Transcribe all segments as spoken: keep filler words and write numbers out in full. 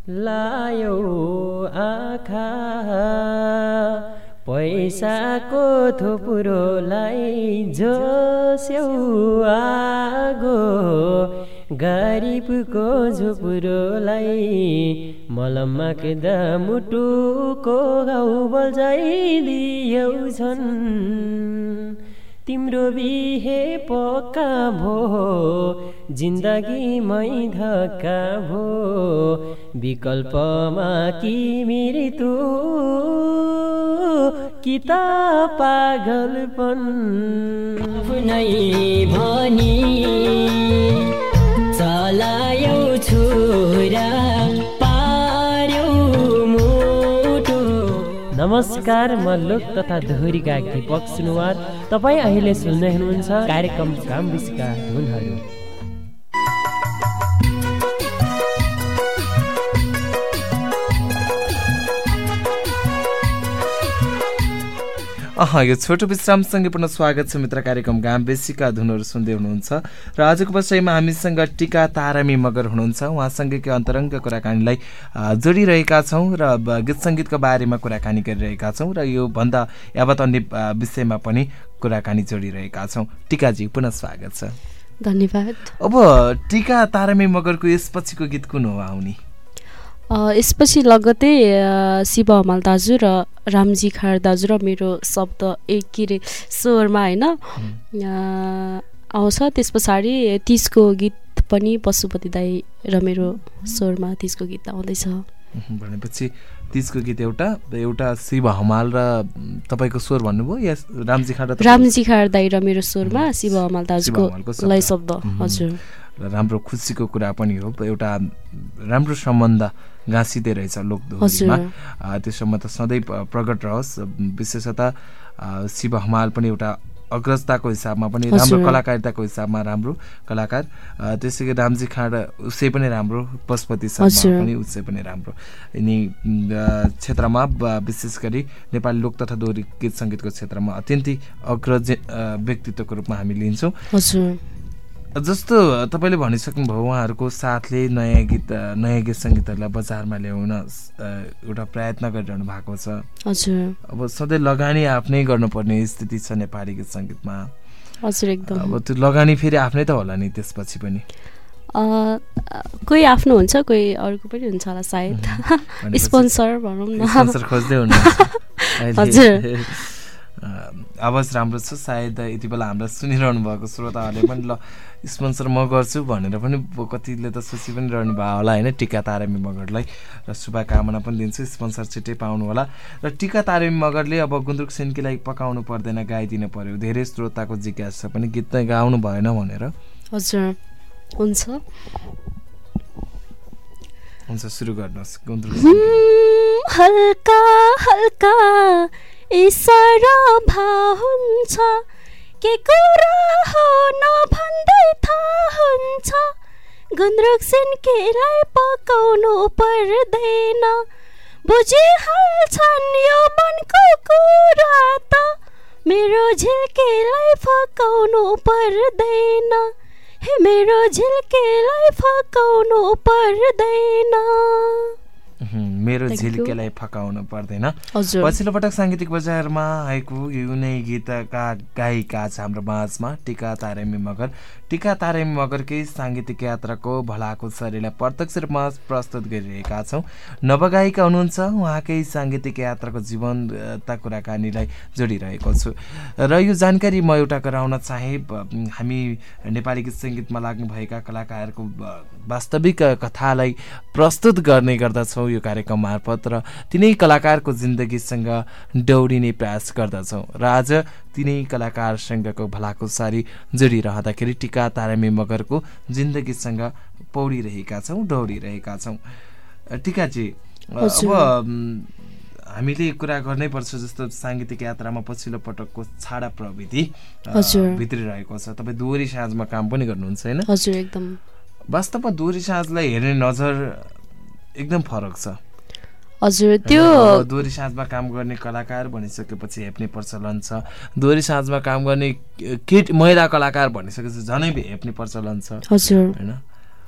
लायो आँखा पैसाको थुप्रोलाई जोस्यौ आगो गरिबको झुप्रोलाई मलम माग्दा मुटुको घाउ बल्झाइदियौ छन् तिम्रो बिहे पक्का भो जिन्दगीमै धक्का भो विकल्पमा कि मृत्यु कि त पागलपन आफ्नै भनी चलायौ छोरा पार्यौ मुटु। नमस्कार, म लोक तथा दोहोरी गायक दीपक सुनुवार। तपाईँ अहिले सुन्दै हुनुहुन्छ कार्यक्रम गाम्बेसीका धुनहरू। अह यो छोटो विश्रामसँगै पुनः स्वागत छ मित्र। कार्यक्रम गाम्बेसीका धुनहरू सुन्दै हुनुहुन्छ र आजको विषयमा हामीसँग टिका तारामी मगर हुनुहुन्छ। उहाँसँगैको अन्तरङ्ग कुराकानीलाई जोडिरहेका छौँ र गीत सङ्गीतको बारेमा कुराकानी गरिरहेका छौँ र यो भन्दा यावत अन्य विषयमा पनि कुराकानी जोडिरहेका छौँ। टिकाजी पुनः स्वागत छ। धन्यवाद। अब टिका तारामी मगरको यसपछिको गीत कुन हो आउने? यसपछि लगतै शिव हमाल दाजु र रामजी खाँड दाजु र मेरो शब्द एक के अरे स्वरमा होइन आउँछ। त्यस पछाडि तिजको गीत पनि पशुपति दाई र मेरो स्वरमा तिजको गीत आउँदैछ। भनेपछि तिजको गीत एउटा एउटा शिव हमाल र तपाईँको स्वर भन्नुभयो या रामजी खाँड? रामजी खाँड दाई र मेरो स्वरमा शिव हमाल दाजुको लय शब्द। हजुर, राम्रो खुसीको कुरा पनि हो। एउटा राम्रो सम्बन्ध गाँसिँदै रहेछ लोकदोहोरीमा। त्यसमा त सधैँ प्रकट रहोस्। विशेषतः शिव हमाल पनि एउटा अग्रजताको हिसाबमा पनि राम्रो, कलाकारिताको हिसाबमा राम्रो कलाकार। त्यसै गरी रामजी खाँड उसै पनि राम्रो, पशुपति शर्मा पनि उसै पनि राम्रो। यिनी क्षेत्रमा विशेष गरी नेपाली लोक तथा दोहोरी गीत सङ्गीतको क्षेत्रमा अत्यन्तै अग्रज व्यक्तित्वको रूपमा हामी लिन्छौँ। जस्तो तपाईँले भनिसक्नुभयो, उहाँहरूको साथले नयाँ गीत नयाँ गीत सङ्गीतहरूलाई बजारमा ल्याउन एउटा प्रयत्न गरिरहनु भएको छ। हजुर, अब सधैँ लगानी आफ्नै गर्नुपर्ने स्थिति छ नेपाली गीत सङ्गीतमा। हजुर, एकदम। अब त्यो लगानी फेरि आफ्नै त होला नि त्यसपछि पनि? कोही आफ्नो हुन्छ, कोही अरूको पनि हुन्छ होला सायद। स्पोन्सर भनौँ न, स्पोन्सर खोज्दै हुनुहुन्छ। हजुर, आवाज राम्रो छ। सायद यति बेला हामीलाई सुनिरहनु भएको श्रोताहरूले पनि ल स्पोन्सर म गर्छु भनेर पनि कतिले त सोची पनि रहनु भयो होला होइन। टिका तारामी मगरलाई र शुभकामना पनि दिन्छु, स्पोन्सर छिट्टै पाउनु होला। र टिका तारामी मगरले अब गुन्द्रुक सेन्कीलाई पकाउनु पर्दैन, गाइदिनु पर्यो। धेरै श्रोताको जिज्ञासा पनि गीत नै गाउनु भएन भनेर। हजुर, हुन्छ हुन्छ सुरु गर्नुहोस् गुन्द्रुक। हल्का हल्का इसारा भा हुन्छ, के कुरा हो नभन्दै थाहा हुन्छ। गुन्द्रुक सेन्कीलाई पकाउनु पर्दैन, बुझिहाल्छन् यो मनको कुरा त। मेरो झिल्केलाई फकाउनु पर्दैन, हे मेरो झिल्केलाई फकाउनु पर्दैन। मेरो झिल्केलाई फकाउनु पर्दैन। पछिल्लो पटक साङ्गीतिक बजारमा आएको यो नै गीतका गायिका छ हाम्रो माझमा, टिका तारामी मगर। टिका तारामी मगरकै साङ्गीतिक यात्राको भलाको शरीरलाई प्रत्यक्ष रूपमा प्रस्तुत गरिरहेका छौँ। नवगायिका हुनुहुन्छ, उहाँकै साङ्गीतिक यात्राको जीवनता कुराकानीलाई जोडिरहेको छु। र यो जानकारी म एउटा गराउन चाहे, हामी नेपाली गीत सङ्गीतमा लाग्नुभएका कलाकारको वास्तविक कथालाई प्रस्तुत गर्ने गर्दछौँ यो कार्यक्रम मार्फत, र तिनै कलाकारको जिन्दगीसँग दौडिने प्रयास गर्दछौँ। र आज तिनै कलाकारसँगको भलाकुसारी जोडिरहँदाखेरि टिका तारामी मगरको जिन्दगीसँग पौडिरहेका छौँ, दौडिरहेका छौँ। टिकाजी, अब हामीले कुरा गर्नै पर्छ। जस्तो साङ्गीतिक यात्रामा पछिल्लो पटकको छाडा प्रविधि भित्रिरहेको छ। तपाईँ दोहोरी साँझमा काम पनि गर्नुहुन्छ होइन? हजुर, एकदम। वास्तवमा दोहोरी साँझलाई हेर्ने नजर एकदम फरक छ। हजुर, त्यो दोहोरी साँझमा काम गर्ने कलाकार भनिसकेपछि हेप्ने प्रचलन छ, दोहोरी साँझमा काम गर्ने केट महिला कलाकार भनिसकेपछि झनै हेप्ने प्रचलन छ। हजुर, हैन?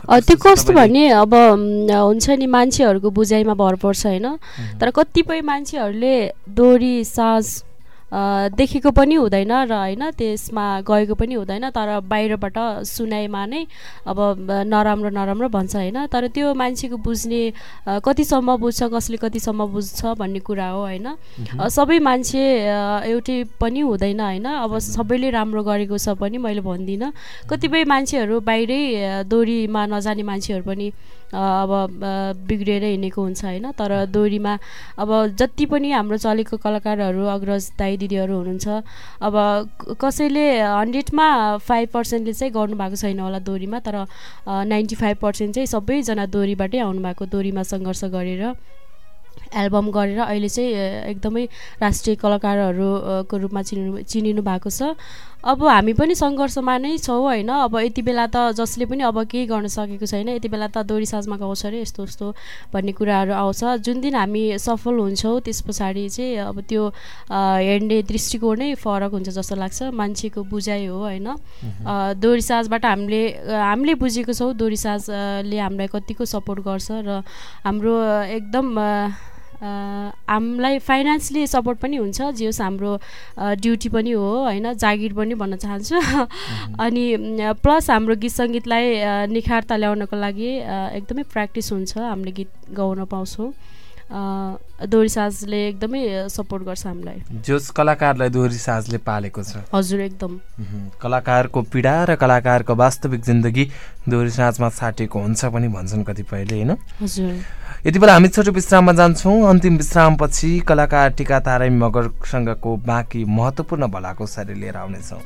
त्यो कस्तो भने अब हुन्छ नि मान्छेहरूको बुझाइमा भर पर्छ होइन। तर कतिपय मान्छेहरूले दोहोरी साज देखेको पनि हुँदैन र होइन त्यसमा गएको पनि हुँदैन, तर बाहिरबाट सुनाइमा नै अब नराम्रो नराम्रो भन्छ होइन। तर त्यो मान्छेको बुझ्ने कतिसम्म बुझ्छ, कसले कतिसम्म बुझ्छ भन्ने कुरा हो होइन। सबै मान्छे एउटै पनि हुँदैन होइन। अब सबैले राम्रो गरेको छ पनि मैले भन्दिनँ। कतिपय मान्छेहरू बाहिरै दोहोरीमा नजाने मान्छेहरू पनि अब बिग्रेर हिँडेको हुन्छ होइन। तर दोहोरीमा अब जति पनि हाम्रो चलेको कलाकारहरू अग्रज दाइ दिदीहरू हुनुहुन्छ, अब कसैले हन्ड्रेडमा फाइभ पर्सेन्टले चाहिँ गर्नुभएको छैन होला दोहोरीमा, तर नाइन्टी फाइभ पर्सेन्ट चाहिँ सबैजना दोहोरीबाटै आउनुभएको, दोहोरीमा सङ्घर्ष गरेर एल्बम गरेर अहिले चाहिँ एकदमै राष्ट्रिय कलाकारहरूको रूपमा चिनिनु चिनिनु भएको छ। अब हामी पनि सङ्घर्षमा नै छौँ होइन। अब यति बेला त जसले पनि अब केही गर्न सकेको छैन, यति बेला त दोहोरी साजमा गाउँछ अरे यस्तो यस्तो भन्ने कुराहरू आउँछ। जुन दिन हामी सफल हुन्छौँ त्यस पछाडि चाहिँ अब त्यो हेर्ने दृष्टिकोण नै फरक हुन्छ जस्तो लाग्छ। मान्छेको बुझाइ हो होइन। दोहोरी साजबाट हामीले हामीले बुझेको छौँ दोहोरी साजले हामीलाई कतिको सपोर्ट गर्छ र हाम्रो एकदम हामीलाई फाइनेन्सली सपोर्ट पनि हुन्छ, जे होस् हाम्रो ड्युटी पनि हो होइन, जागिर पनि भन्न चाहन्छु। अनि प्लस हाम्रो गीत सङ्गीतलाई निखारता ल्याउनको लागि एकदमै प्र्याक्टिस हुन्छ, हामीले गीत गाउन पाउँछौँ। दोहोरी साजले एकदमै सपोर्ट गर्छ हामीलाई। जोस कलाकारलाई दोहोरी साजले पालेको छ। हजुर एकदम। कलाकारको पीडा र कलाकारको वास्तविक जिन्दगी दोहोरी साजमा साटेको हुन्छ पनि भन्छन् कतिपयले होइन। हजुर। यति बेला हामी छोटो विश्राममा जान्छौँ। अन्तिम विश्रामपछि कलाकार टिका तारेमी मगरसँगको बाँकी महत्त्वपूर्ण भलाकुसारी लिएर आउनेछौँ।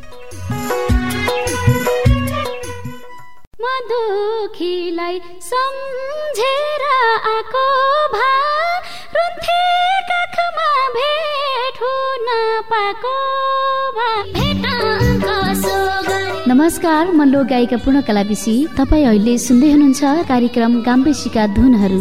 दुखीलाई सम्झेर आको भा रुन्थे काखमा भेट हुन पाको भा भेट कसो गरे। नमस्कार, म लोक गायिका पूर्णकला विशी। तपाईँ अहिले सुन्दै हुनुहुन्छ कार्यक्रम गाम्बेसीका धुनहरू।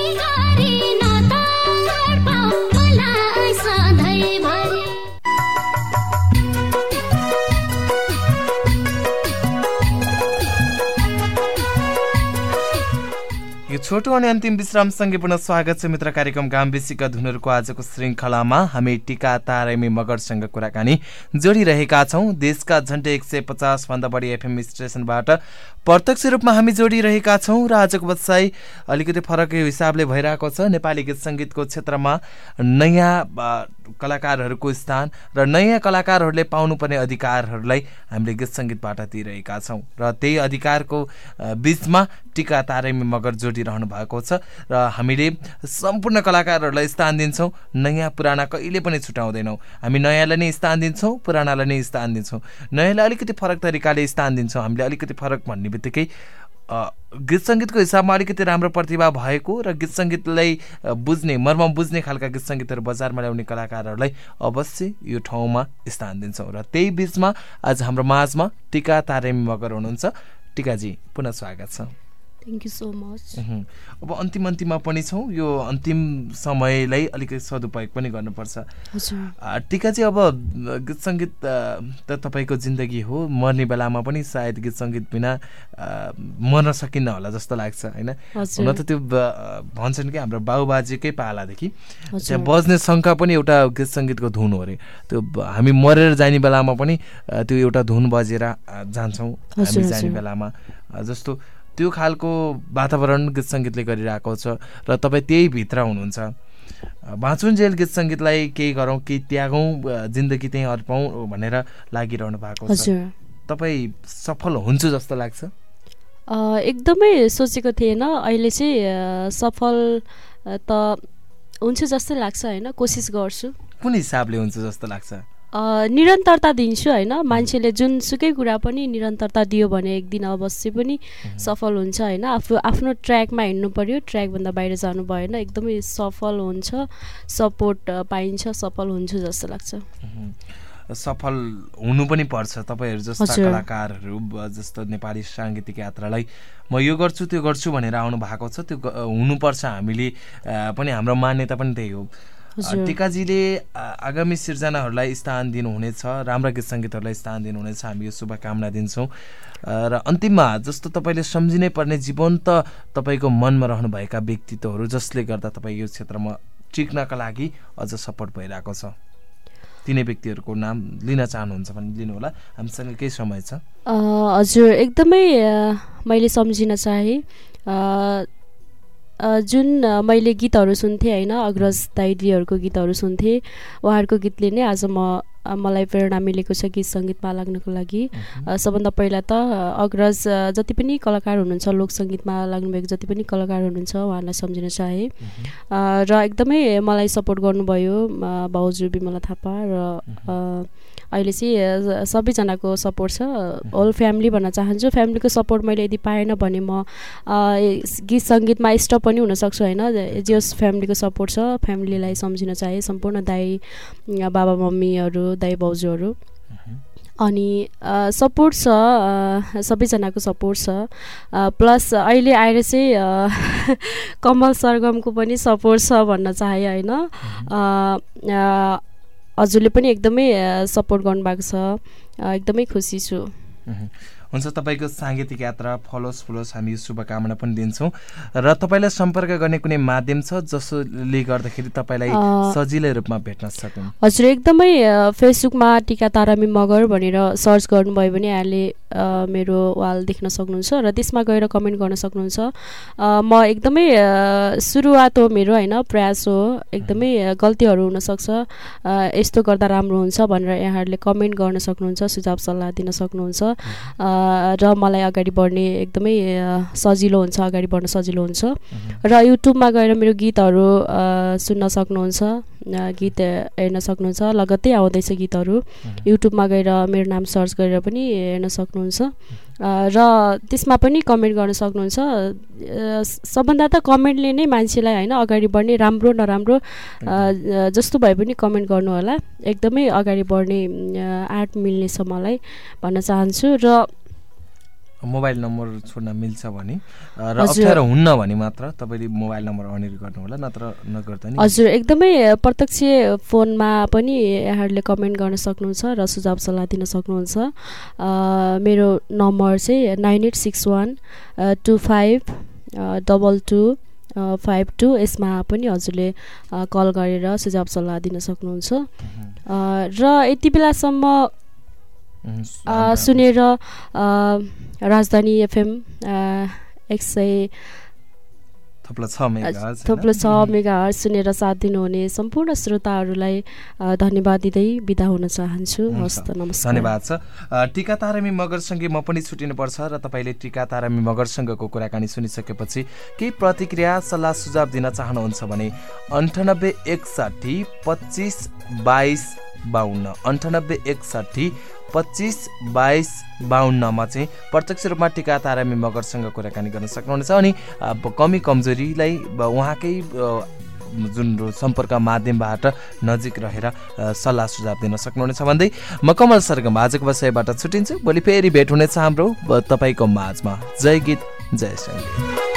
यो छोटो अनि अन्तिम विश्रामसँगै पुनः स्वागत छ मित्र। कार्यक्रम गाम्बेसीका धुनहरूको आजको श्रृङ्खलामा हामी टिका तारेमी मगरसँग कुराकानी जोडिरहेका छौँ। देशका झन्डै एक सय पचास भन्दा बढी एफएम स्टेसनबाट प्रत्यक्ष रूपमा हामी जोडिरहेका छौँ र आजको बसाइ अलिकति फरकै हिसाबले भइरहेको छ। नेपाली गीत सङ्गीतको क्षेत्रमा नयाँ कलाकारहरूको स्थान र नयाँ कलाकारहरूले पाउनुपर्ने अधिकारहरूलाई हामीले गीत सङ्गीतबाट दिइरहेका छौँ र त्यही अधिकारको बिचमा टिका तारेमी मगर जोडिरहनु भएको छ र हामीले सम्पूर्ण कलाकारहरूलाई स्थान दिन्छौँ। नयाँ पुराना कहिले पनि छुटाउँदैनौँ। हामी नयाँलाई नै स्थान दिन्छौँ, पुरानालाई नै स्थान दिन्छौँ। नयाँलाई अलिकति फरक तरिकाले स्थान दिन्छौँ। हामीले अलिकति फरक भन्ने बित्तिकै गीत सङ्गीतको हिसाबमा अलिकति राम्रो प्रतिभा भएको र गीत सङ्गीतलाई बुझ्ने मर्म बुझ्ने खालका गीत सङ्गीतहरू बजारमा ल्याउने कलाकारहरूलाई अवश्य यो ठाउँमा स्थान दिन्छौँ। र त्यही बिचमा आज हाम्रो माझमा टिका तारेमी मगर हुनुहुन्छ। टिकाजी पुनः स्वागत छ। Thank you so much. अब अन्तिम अन्तिममा पनि छौँ। यो अन्तिम समयलाई अलिकति सदुपयोग पनि गर्नुपर्छ। टिका चाहिँ अब गीत सङ्गीत त तपाईँको जिन्दगी हो। मर्ने बेलामा पनि सायद गीत सङ्गीत बिना मर्न सकिन्न होला जस्तो लाग्छ होइन। हुन त त्यो भन्छन् कि हाम्रो बाबुबाजेकै पालादेखि त्यहाँ बज्ने शङ्का पनि एउटा गीत सङ्गीतको धुन हो अरे। त्यो हामी मरेर जाने बेलामा पनि त्यो एउटा धुन बजेर जान्छौँ हामी जाने बेलामा। जस्तो त्यो खालको वातावरण गीत सङ्गीतले गरिरहेको छ र तपाईँ त्यही भित्र हुनुहुन्छ। बाँचुन्जेल गीत सङ्गीतलाई केही गरौँ, केही त्यागौँ, जिन्दगी त्यहीँ अर्पौँ भनेर लागिरहनु भएको छ। तपाईँ सफल हुन्छु जस्तो लाग्छ? एकदमै सोचेको थिएन। अहिले चाहिँ सफल त हुन्छु जस्तै लाग्छ होइन। कोसिस गर्छु। कुन हिसाबले हुन्छ जस्तो लाग्छ? निरन्तरता दिन्छु होइन। मान्छेले जुनसुकै कुरा पनि निरन्तरता दियो भने एक दिन अवश्य पनि सफल हुन्छ होइन। आफू आफ्नो ट्र्याकमा हिँड्नु पर्यो, ट्र्याकभन्दा बाहिर जानु भएन। एकदमै सफल हुन्छ, सपोर्ट पाइन्छ, सफल हुन्छु जस्तो लाग्छ। सफल हुनु पनि पर्छ। तपाईँहरू जस्ता कलाकारहरू जस्तो नेपाली साङ्गीतिक यात्रालाई म यो गर्छु त्यो गर्छु भनेर आउनु भएको छ, त्यो हुनुपर्छ। हामीले पनि हाम्रो मान्यता पनि त्यही हो। टिकाजीले आगामी सिर्जनाहरूलाई स्थान दिनुहुनेछ, राम्रा गीत सङ्गीतहरूलाई स्थान दिनुहुनेछ, हामी यो शुभकामना दिन्छौँ। र अन्तिममा जस्तो तपाईँले सम्झिनै पर्ने जीवन्त तपाईँको मनमा रहनुभएका व्यक्तित्वहरू जसले गर्दा तपाईँ यो क्षेत्रमा टिक्नका लागि अझ सपोर्ट भइरहेको छ, तिनै व्यक्तिहरूको नाम लिन चाहनुहुन्छ भने लिनुहोला, हामीसँग केही समय छ। हजुर, एकदमै मैले सम्झिन चाहे जुन मैले गीतहरू सुन्थेँ होइन, अग्रज दाइदीहरूको गीतहरू सुन्थेँ, उहाँहरूको गीतले नै आज म मलाई प्रेरणा मिलेको छ गीत सङ्गीतमा लाग्नको लागि। सबभन्दा पहिला त अग्रज जति पनि कलाकार हुनुहुन्छ, लोक सङ्गीतमा लाग्नुभएको जति पनि कलाकार हुनुहुन्छ उहाँलाई सम्झिन चाहे। र एकदमै मलाई सपोर्ट गर्नुभयो भाउजू बिमला थापा, र अहिले चाहिँ सबैजनाको सपोर्ट छ, होल फ्यामिली भन्न चाहन्छु। फ्यामिलीको सपोर्ट मैले यदि पाएन भने म गीत सङ्गीतमा स्टप पनि हुनसक्छु होइन। जस फ्यामिलीको सपोर्ट छ, फ्यामिलीलाई सम्झिन चाहे, सम्पूर्ण दाई बाबा मम्मीहरू, दाई भाउजूहरू। अनि सपोर्ट छ, सबैजनाको सपोर्ट छ, प्लस अहिले आएर चाहिँ कमल सरगमको पनि सपोर्ट छ भन्न चाहे होइन। हजुरले पनि एकदमै सपोर्ट गर्नुभएको छ, एकदमै खुसी छु। हुन्छ, तपाईँको साङ्गीतिक यात्रा फलोस् फुलोस्, हामी शुभकामना पनि दिन्छौँ। र तपाईँलाई सम्पर्क गर्ने कुनै माध्यम छ जसले गर्दाखेरि तपाईँलाई सजिलै रूपमा भेट्न सकौँ? हजुर, एकदमै फेसबुकमा टिका तारामी मगर भनेर सर्च गर्नुभयो भने यहाँले मेरो वाल देख्न सक्नुहुन्छ र त्यसमा गएर कमेन्ट गर्न सक्नुहुन्छ। म एकदमै सुरुवात हो मेरो होइन, प्रयास हो, एकदमै गल्तीहरू हुनसक्छ, यस्तो गर्दा राम्रो हुन्छ भनेर यहाँहरूले कमेन्ट गर्न सक्नुहुन्छ, सुझाव सल्लाह दिन सक्नुहुन्छ र मलाई अगाडि बढ्ने एकदमै सजिलो हुन्छ, अगाडि बढ्न सजिलो हुन्छ। र युट्युबमा गएर मेरो गीतहरू सुन्न सक्नुहुन्छ, गीत हेर्न सक्नुहुन्छ, लगत्तै आउँदैछ गीतहरू, युट्युबमा गएर मेरो नाम सर्च गरेर पनि हेर्न सक्नुहुन्छ र त्यसमा पनि कमेन्ट गर्न सक्नुहुन्छ। सबभन्दा त कमेन्टले नै मान्छेलाई होइन अगाडि बढ्ने, राम्रो नराम्रो जस्तो भए पनि कमेन्ट गर्नु होला, एकदमै अगाडि बढ्ने आँट मिल्नेछ मलाई भन्न चाहन्छु। र मोबाइल नम्बर छोड्न मिल्छ भने र अप्ठ्यारो हुन्न भने मात्र तपाईँले मोबाइल नम्बर अनिर गर्नु होला, नत्र नगर्दा नि। हजुर, एकदमै प्रत्यक्ष फोनमा पनि यहाँहरूले कमेन्ट गर्न सक्नुहुन्छ र सुझाव सल्लाह दिन सक्नुहुन्छ। मेरो नम्बर चाहिँ nine eight six one two five double two five two, यसमा पनि हजुरले कल गरेर सुझाव सल्लाह दिन सक्नुहुन्छ। र यति बेलासम्म सुनेर राजधानी एफएम एक सय थप्लो छ मेगा हर्ज सुनेर साथ दिनुहुने सम्पूर्ण श्रोताहरूलाई धन्यवाद दिँदै बिदा हुन चाहन्छु। हस् त, नमस्कार। धन्यवाद छ। टिका तारामी मगरसँगै म पनि छुटिनुपर्छ र तपाईँले टिका तारामी मगरसँगको कुराकानी सुनिसकेपछि केही प्रतिक्रिया सल्लाह सुझाव दिन चाहनुहुन्छ भने अन्ठानब्बे एकसाठी पच्चिस बाइस बाहन्न अन्ठानब्बे एकसाठी पच्चिस बाइस बाहन्नमा चाहिँ प्रत्यक्ष रूपमा टिका तारामी मगरसँग कुराकानी गर्न सक्नुहुनेछ। अनि कमी कमजोरीलाई उहाँकै जुन सम्पर्क माध्यमबाट नजिक रहेर सल्लाह सुझाव दिन सक्नुहुनेछ भन्दै म कमल सरगम आजको बसाइबाट छुटिन्छु। भोलि फेरि भेट हुनेछ हाम्रो तपाईँको माझमा। जय गीत, जय सङ्गीत।